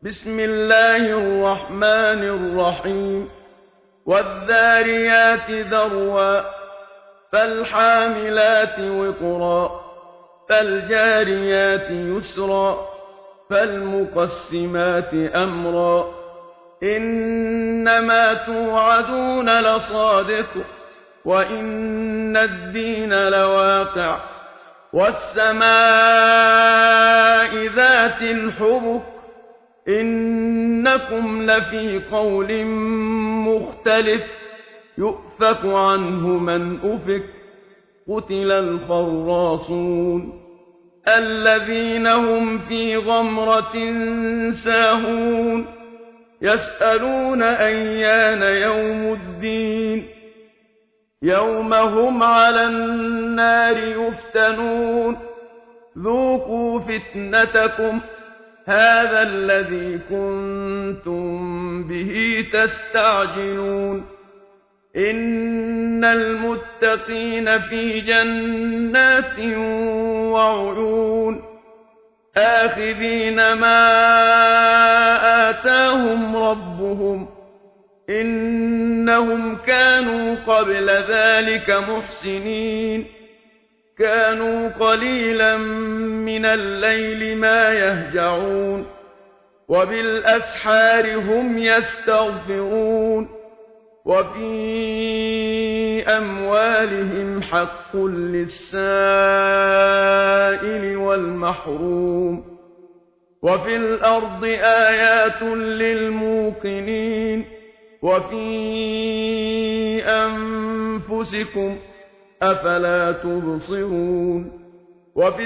بسم الله الرحمن الرحيم والذاريات ذروا فالحاملات وقرا فالجاريات يسرا فالمقسمات أمرا إنما توعدون لصادق وإن الدين لواقع والسماء ذات الحبك إنكم لفي قول مختلف يؤفك عنه من أفك قتل الخراصون الذين هم في غمرة ساهون يسألون أيان يوم الدين يوم هم على النار يفتنون ذوقوا فتنتكم هذا الذي كنتم به تستعجلون إن المتقين في جنات وعيون آخذين ما آتاهم ربهم إنهم كانوا قبل ذلك محسنين كانوا قليلا من الليل ما يهجعون وبالأسحار هم يستغفرون وفي أموالهم حق للسائل والمحروم وفي الأرض آيات للموقنين وفي أنفسكم أفلا تبصرون وفي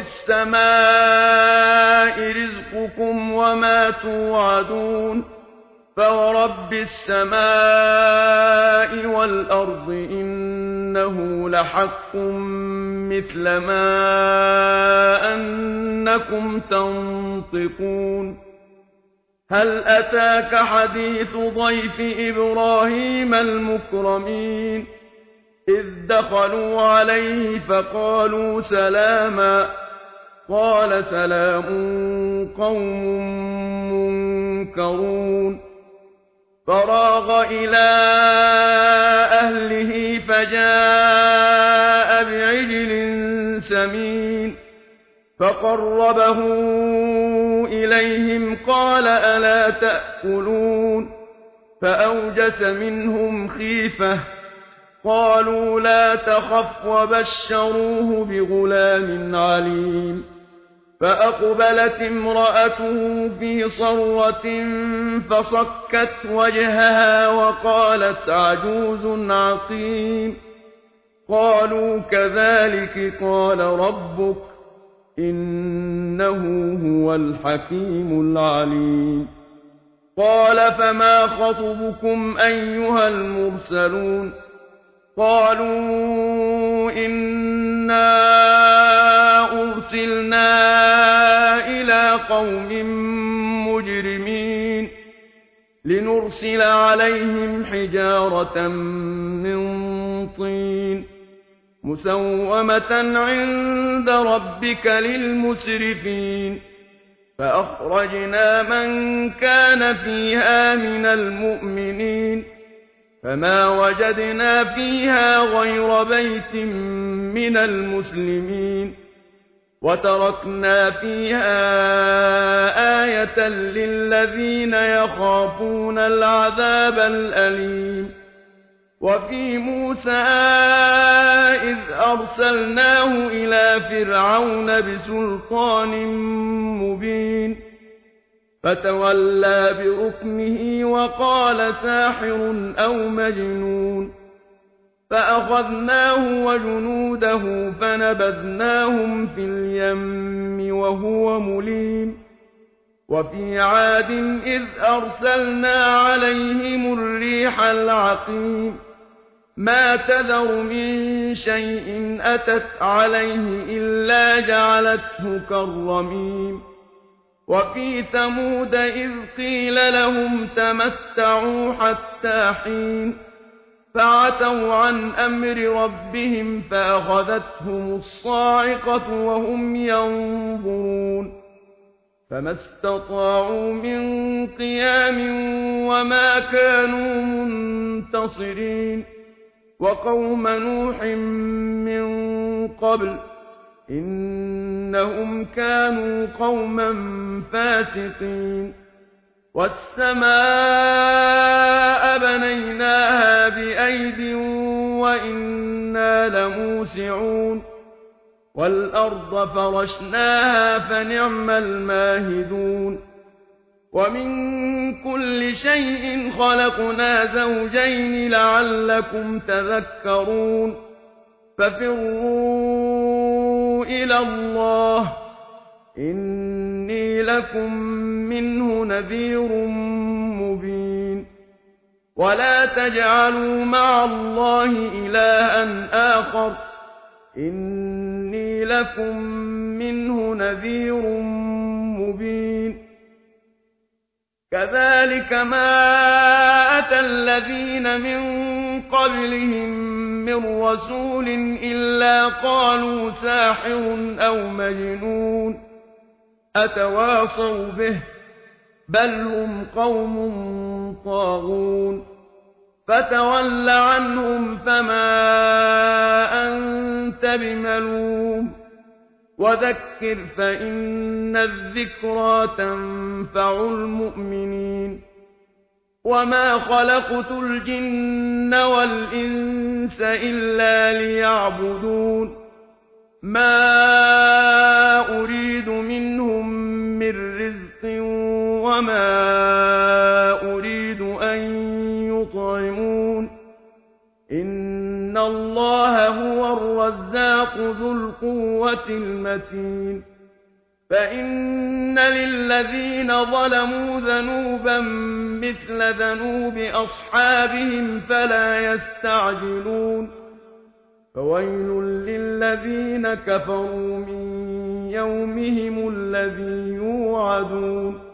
السماء رزقكم وما توعدون فورب السماء والأرض إنه لحق مثل ما أنكم تنطقون هل أتاك حديث ضيف إبراهيم المكرمين إذ دخلوا عليه فقالوا سلاما قال سلام قوم منكرون فراغ إلى أهله فجاء بعجل سمين فقربه إليهم قال ألا تأكلون فأوجس منهم خيفة قالوا لا تخف وبشروه بغلام عليم فأقبلت امرأته في صرة فصكت وجهها وقالت عجوز عقيم قالوا كذلك قال ربك إنه هو الحكيم العليم قال فما خطبكم أيها المرسلون قالوا إنا أرسلنا إلى قوم مجرمين لنرسل عليهم حجارة من طين مسومة عند ربك للمسرفين فأخرجنا من كان فيها من المؤمنين فما وجدنا فيها غير بيت من المسلمين وتركنا فيها آية للذين يخافون العذاب الأليم وفي موسى إذ أرسلناه إلى فرعون بسلطان مبين فتولى بركنه وقال ساحر أو مجنون فأخذناه وجنوده فنبذناهم في اليم وهو مليم وفي عاد إذ أرسلنا عليهم الريح العقيم ما تذر من شيء أتت عليه إلا جعلته كالرميم وفي ثمود إذ قيل لهم تمتعوا حتى حين فعتوا عن أمر ربهم فأخذتهم الصاعقة وهم ينظرون فما استطاعوا من قيام وما كانوا منتصرين وقوم نوح من قبل إنهم كانوا قوما فاسقين والسماء بنيناها بأيد وإنا لموسعون والأرض فرشناها فنعم الماهدون ومن كل شيء خلقنا زوجين لعلكم تذكرون ففروا إلى الله إني لكم منه نذير مبين ولا تجعلوا مع الله إلها آخر إني لكم منه نذير مبين كذلك ما أتى الذين من قبلهم من رسول إلا قالوا ساحر أو مجنون أتواصوا به بل هم قوم طاغون فتول عنهم فما أنت بملوم وذكر فإن الذكرى تنفع المؤمنين وما خلقت الجن والإنس إلا ليعبدون ما أريد منهم من رزق وما أريد أن يطعمون إن الله هو الرزاق ذو القوة المتين فإن للذين ظلموا ذنوبا مثل ذنوب أصحابهم فلا يستعجلون فويل للذين كفروا من يومهم الذي يوعدون